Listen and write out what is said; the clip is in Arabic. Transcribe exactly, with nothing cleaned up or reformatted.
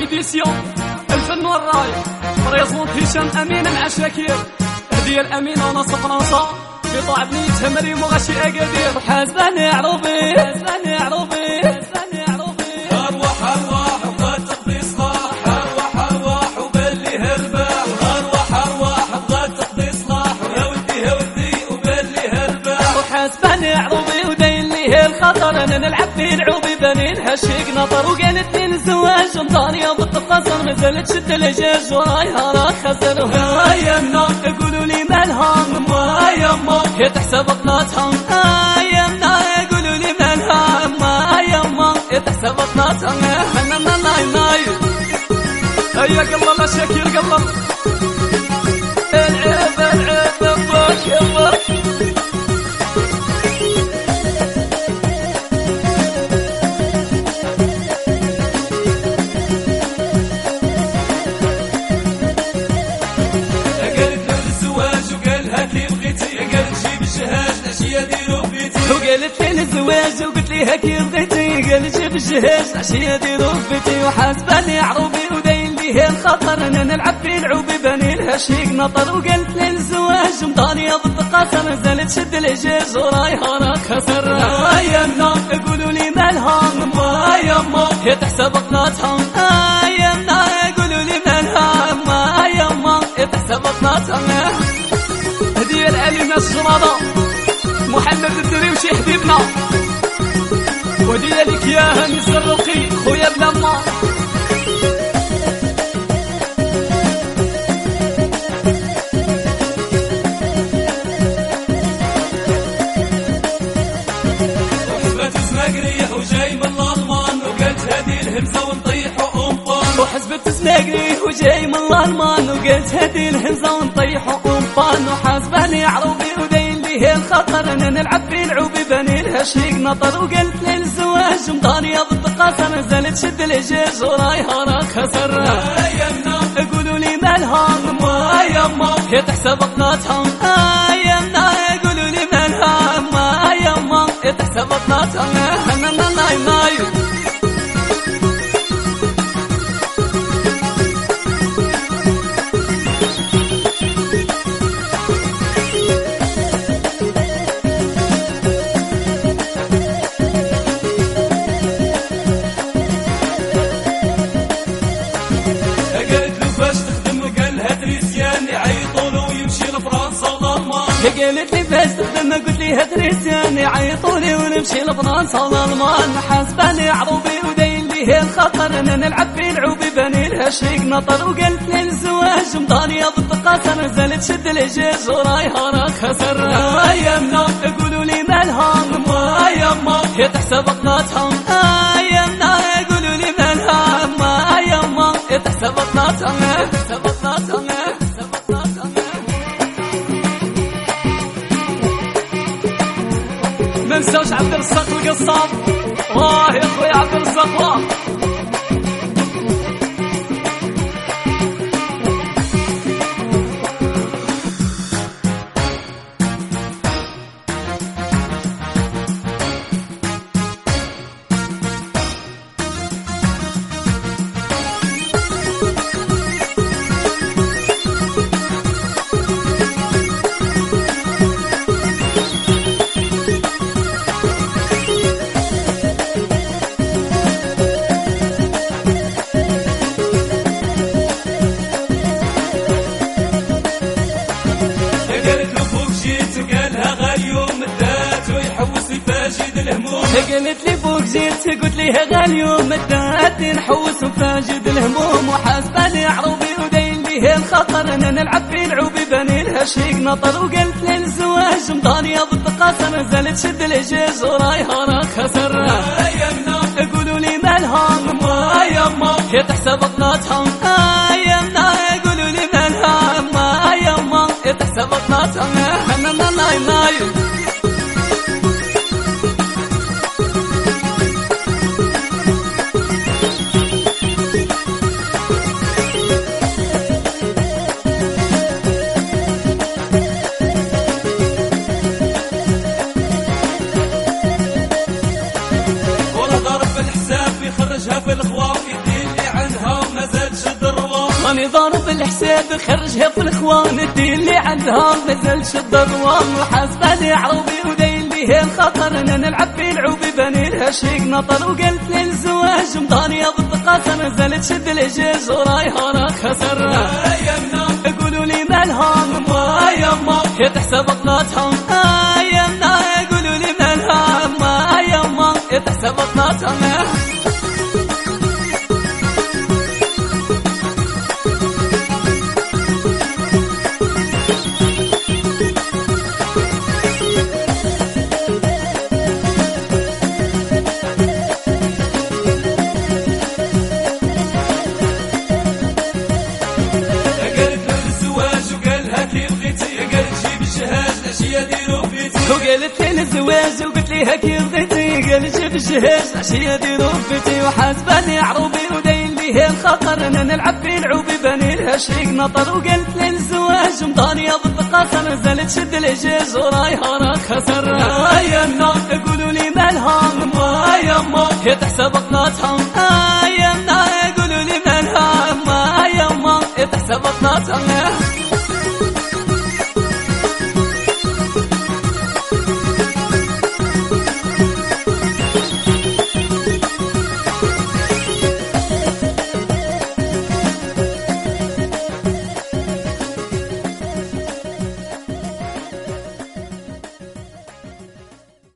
اوديسيون الفن والراي بريزونتيشن امين مع شاكير هدية الامين ونص فرنسا قطاع بنيتها مريم وغشي اكادير حاسباني عروبي حاسباني عروبي حاسباني عروبي ارواح ارواح بغات تقضي صلاح ارواح ارواح وباللي هرباح ارواح ارواح بغات تقضي صلاح يا ودي يا ودي وباللي هرباح وحاسباني عروبي وداين لي هي الخطر انا نلعب في العوبي بنينها شيك نطر وقالت لي الزواج ومطانية بالتقصر مازالت تشد الجاج ورايها راه خسر وها يمنا يقولوا لي مالها ما يما هي تحسب بناتها ها يمنا يقولوا لي مالها ما يما هي تحسب بناتها انا لا لا ناي هيا قلب الله شاكير قلب العيب العيب بوك يلا وقالت لي الزواج وقلت لي هكي بغيتي قالت جيب الجهاز عشية ديرو بيتي وحاسباني عروبي وداين لي هي الخطر انا نلعب في العوبي باني لها شيك نطر وقالت لي الزواج مطانية بالتقاصر زالت شد الجاز ورايها راه خسر ها يمنا يقولوا لي مالها ما يما هي تحسب بناتها ها يمنا يقولوا لي مالها ما يما هي تحسب بناتها هدية العليمة الجرادة محمد الدري وشي حبيبنا وديا لك يا هاني الزرقي خويا بلما وحسبة سماقرية وجاي من الألمان وقالت هادي الهمزة ونطيحو أمبان وحسبة سماقرية وجاي من الألمان وقالت هادي الهمزة ونطيحو أمبان وحاسباني عروبي وداين هي الخطر انا نلعب في العوبي باني لها شيك نطر وقلت لي الزواج مطانية بالتقاصر زالت شد الجاج ورايها راه خسر ها يمنا يقولوا لي مالها ما يما هي تحسب بناتها ها يمنا يقولوا لي مالها ما يما هي تحسب بناتها انا لا لا ناي قالت لي فاش تخدم قلت لي هدريسيان يعيطولي ونمشي لفرنسا والالمان حاسباني عروبي وداين لي هي الخطر انا نلعب في العوبي باني لها شيك نطر وقالت لي الزواج مطانية بالتقاصر زالت شد الجاج ورايها راه خسر ها يمنا يقولوا لي مالها ما يما هي تحسب بناتها ها يمنا يقولوا لي مالها ما يما هي تحسب بناتها تحسب بناتها ما نساوش عبد الرزاق القصاب واه يا خويا عبد الرزاق واه قالت لي فوق جيت قلت لي هذا اليوم مدات نحوس وفاجد الهموم وحاسباني عروبي وداين لي هي الخطر انا نلعب في العوبي باني لها شيك نطر وقالت لي الزواج مطانية بالتقاصر زالت شد الجاج ورايها راه خسر ها يمنا يقولوا لي مالها ما يما هي تحسب بناتها ها يمنا يقولوا لي مالها ما يما هي تحسب بناتها انا لا لا ناي في الحساب يخرجها في الخواف يديني عنها ضارب الحساب خرجها في الاخوان الدين اللي عندها مازال شد الروان وحاسباني عروبي وداين ليه الخطر انا نلعب في العوبي باني لها شيك نطر وقلت للزواج مضانية بالقصر نزلت شد العجاز ورايها راك خسر يمنا يقولوا لي مالها ما يما هي تحسب بطناتها آه يمنا يقولوا لي مالها ما يما هي تحسب بطناتها وقالت لي الزواج وقلت ليها كي رضيتي قالت جيب الجهاز عشية ديرو بيتي وحاسباني عروبي وداين ليه الخطر انا نلعب في العوبي باني لها شيك نطر وقلت لي الزواج مضانية بالقصر نزلت شد العجاز ورايها راك خسر يا النار يقولوا لي مالها ما يما هي تحسب بطناتها آه يا النار يقولوا لي مالها ما يما هي تحسب بطناتها